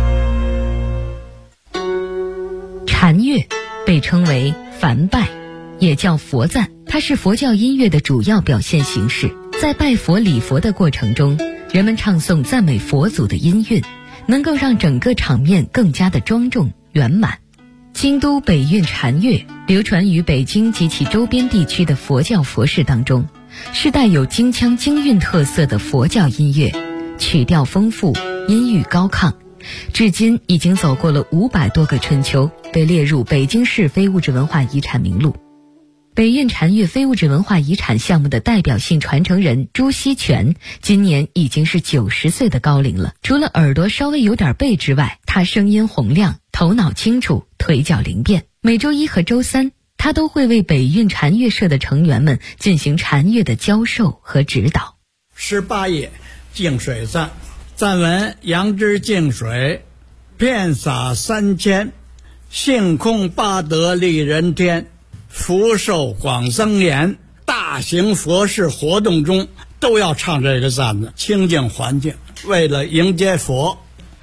禅乐被称为梵拜， 也叫佛赞，它是佛教音乐的主要表现形式。在拜佛礼佛的过程中，人们唱诵赞美佛祖的音韵，能够让整个场面更加的庄重圆满。京都北韵禅乐流传于北京及其周边地区的佛教佛事当中，是带有京腔京韵特色的佛教音乐，曲调丰富，音域高亢，至今已经走过了500多个春秋，被列入北京市非物质文化遗产名录。北韵禅乐非物质文化遗产项目的代表性传承人朱锡全今年已经是90岁的高龄了。除了耳朵稍微有点背之外，他声音洪亮，头脑清楚，腿脚灵便。每周一和周三，他都会为北韵禅乐社的成员们进行禅乐的教授和指导。 18页净水赞，赞文：杨之净水，遍洒3000，性空八德利人天，福寿广增延。大型佛事活动中都要唱这个赞的，清净环境，为了迎接佛。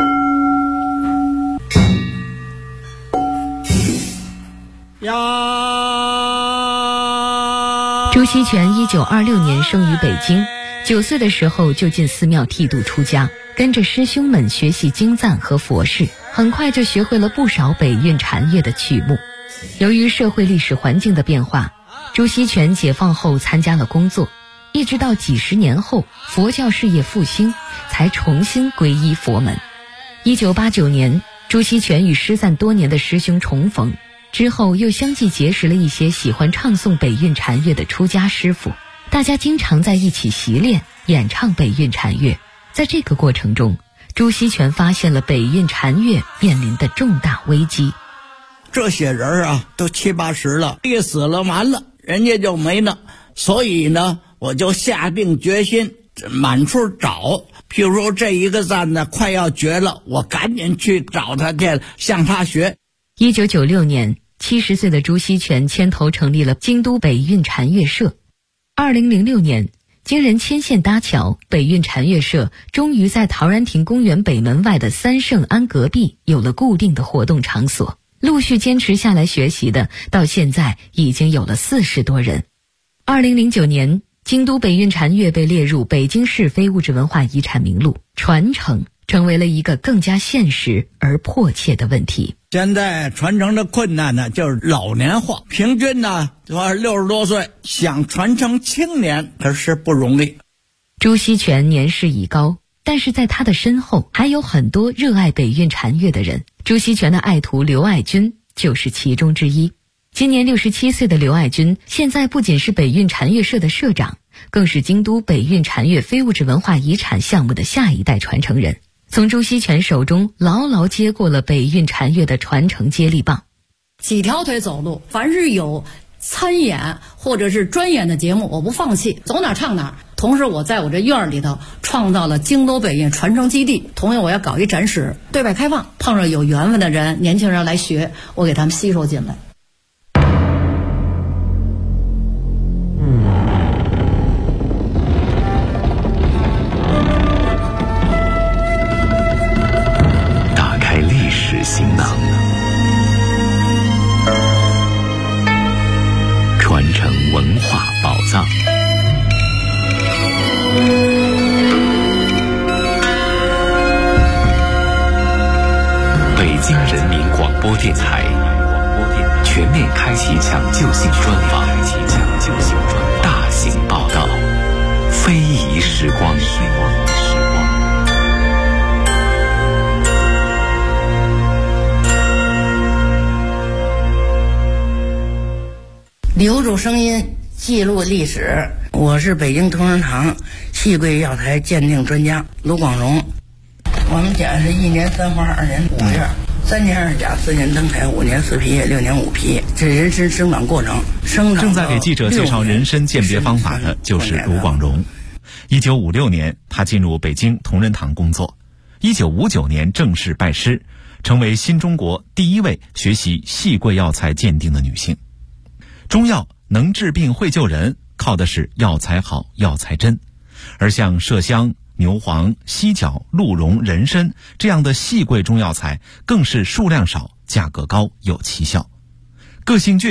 朱锡全1926年生于北京，9岁的时候就进寺庙剃度出家，跟着师兄们学习经赞和佛事，很快就学会了不少北韵禅乐的曲目。由于社会历史环境的变化，朱锡全解放后参加了工作，一直到几十年后佛教事业复兴，才重新皈依佛门。1989年，朱锡全与失散多年的师兄重逢，之后又相继结识了一些喜欢唱诵北韵禅乐的出家师傅，大家经常在一起习练演唱北韵禅乐。在这个过程中，朱锡全发现了北韵禅乐面临的重大危机。 这些人啊，都70、80了，一死了完了，人家就没了。所以呢，我就下定决心满处找。譬如说这一个赞呢快要绝了，我赶紧去找他去，向他学。 1996年，70岁的朱锡全牵头成立了京都北韵禅乐社。2006年，经人牵线搭桥，北韵禅乐社终于在陶然亭公园北门外的三圣庵隔壁有了固定的活动场所。陆续坚持下来学习的，到现在已经有了40多人。2009年，京都北韵禅乐被列入北京市非物质文化遗产名录，传承成为了一个更加现实而迫切的问题。 现在传承的困难呢，就是老年化，平均呢60多岁，想传承青年可是不容易。 朱锡全年事已高，但是在他的身后还有很多热爱北韵禅乐的人。朱锡全的爱徒刘爱军就是其中之一。今年67岁的刘爱军，现在不仅是北韵禅乐社的社长，更是京都北韵禅乐非物质文化遗产项目的下一代传承人，从朱锡全手中牢牢接过了北韵禅乐的传承接力棒。 几条腿走路，凡是有参演或者是专演的节目，我不放弃，走哪唱哪。同时我在我这院里头创造了京都北韵传承基地，同样我要搞一展示，对外开放，碰上有缘分的人，年轻人来学，我给他们吸收进来。 打开历史行囊，传承文化宝藏。北京人民广播电台全面开启抢救性专访，大型报道，非遗时光。 留住声音，记录历史。我是北京同仁堂戏柜药材鉴定专家卢广荣。我们家是1年3花2年5叶，3年2甲4年登台5年4皮叶6年5皮，这人参生长过程。 正在给记者介绍人参鉴别方法的就是卢广荣。1956年，他进入北京同仁堂工作。1959年正式拜师，成为新中国第一位学习戏柜药材鉴定的女性。中药能治病会救人，靠的是药材好药材真，而像麝香、牛黄、犀角、鹿茸、人参这样的细贵中药材更是数量少、价格高、有奇效。个性倔强、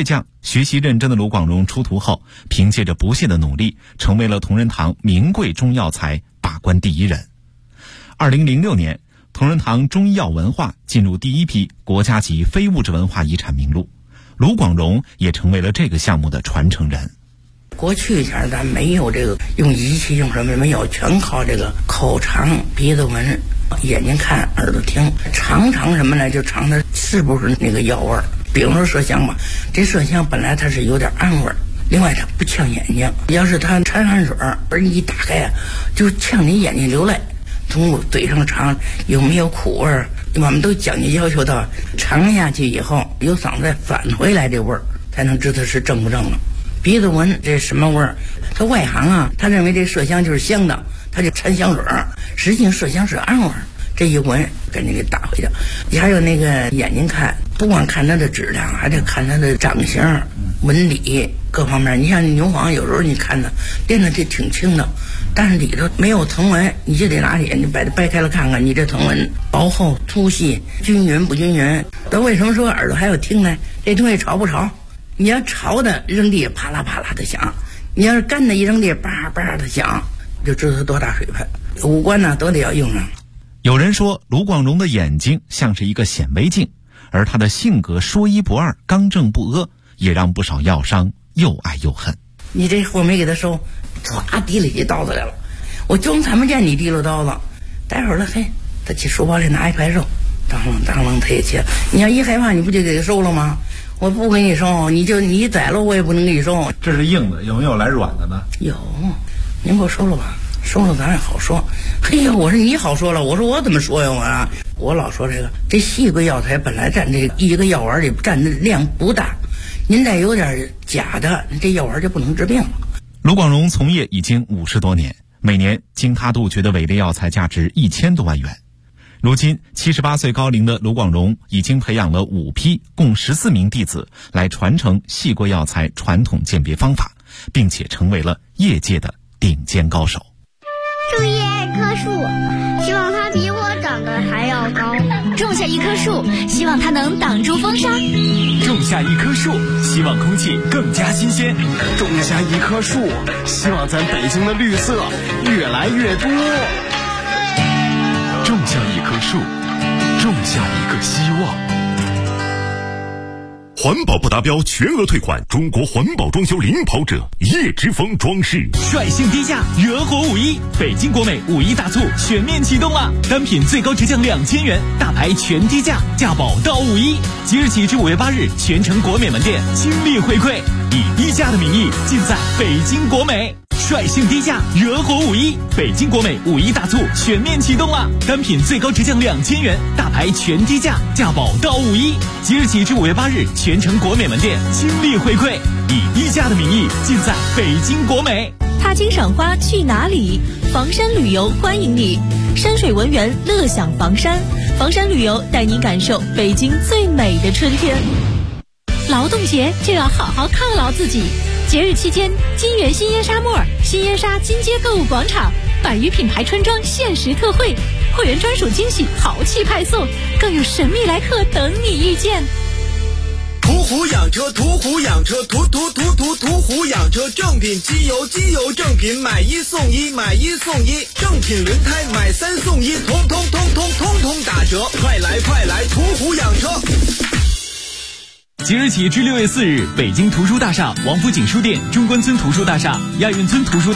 学习认真的卢广荣出徒后，凭借着不懈的努力，成为了同仁堂名贵中药材把关第一人。2006年，同仁堂中医药文化进入第一批国家级非物质文化遗产名录，卢广荣也成为了这个项目的传承人。 过去以前咱没有这个用仪器用什么没有，全靠这个口尝、鼻子闻、眼睛看、耳朵听，尝什么呢？就尝它是不是那个药味儿。比如说麝香吧，这麝香本来它是有点暗味儿，另外它不呛眼睛，要是它掺汗水而你一打开啊，就呛你眼睛流泪。从嘴上尝有没有苦味儿，我们都讲究要求到尝下去以后由嗓子再返回来这味儿，才能知道是正不正了。鼻子闻这什么味儿？他外行啊，他认为这麝香就是香的，他就掺香水儿，实际上麝香是暗味儿。这一闻赶紧给打回去。你还有那个眼睛看，不光看它的质量，还得看它的长相、纹理各方面。你像牛黄，有时候你看它练的这挺轻的，但是里头没有藤纹，你就得拿眼睛把它掰开了看看，你这藤纹薄厚、粗细、均匀不均匀。那为什么说耳朵还有听呢？这东西潮不潮？你要潮的扔地啪啦啪啦的响，你要是干的一扔地叭叭的响，就知道它多大水分。五官呢都得要用上。 有人说卢广荣的眼睛像是一个显微镜，而他的性格说一不二、刚正不阿，也让不少药商又爱又恨。 你这货没给他收，唰提了起刀子来了，我装看不见你提溜刀子，待会儿了嘿，他去书包里拿一块肉，当啷他也切。你要一害怕，你不就给他收了吗？我不给你收，你宰了我也不能给你收。 这是硬的，有没有来软的呢？ 有，您给我收了吧，收了咱也好说。嘿呀，我说你好说了，我说我怎么说呀我老说这细贵药材本来占这一个药丸里占的量不大，您再有点假的，这药丸就不能治病了。 卢广荣从业已经50多年，每年经他杜绝的伪劣药材价值1000多万元。如今78岁高龄的卢广荣已经培养了5批共14名弟子来传承细贵药材传统鉴别方法，并且成为了业界的顶尖高手。 种下一棵树，希望它比我长得还要高。 种下一棵树，希望它能挡住风沙。 种下一棵树，希望空气更加新鲜。 种下一棵树，希望咱北京的绿色越来越多。 种下一棵树，种下一个希望。 环保不达标全额退款，中国环保装修领跑者叶之峰装饰率性低价，惹火5·1，北京国美5·1大促全面启动了，单品最高直降2000元，大牌全低价，价保到5·1。即日起至5月8日，全城国美门店倾力回馈，以低价的名义尽在北京国美。率性低价，惹火5·1，北京国美5·1大促全面启动了，单品最高直降2000元，大牌全低价，价保到5·1。即日起至5月8日，全城国美门店倾力回馈，以低价的名义尽在北京国美。 踏青赏花去哪里？房山旅游欢迎你，山水文园乐享房山，房山旅游带你感受北京最美的春天。劳动节就要好好犒劳自己。节日期间，金源新烟纱沫、新烟纱金街购物广场100余品牌春装限时特惠，会员专属惊喜豪气派送，更有神秘来客等你遇见。 途虎养车，途虎养车，途虎养车，正品机油正品，买1送1，买1送1，正品轮胎买3送1，通通打折，快来途虎养车。 即日起至6月4日，北京图书大厦、王府井书店、中关村图书大厦、亚运村图书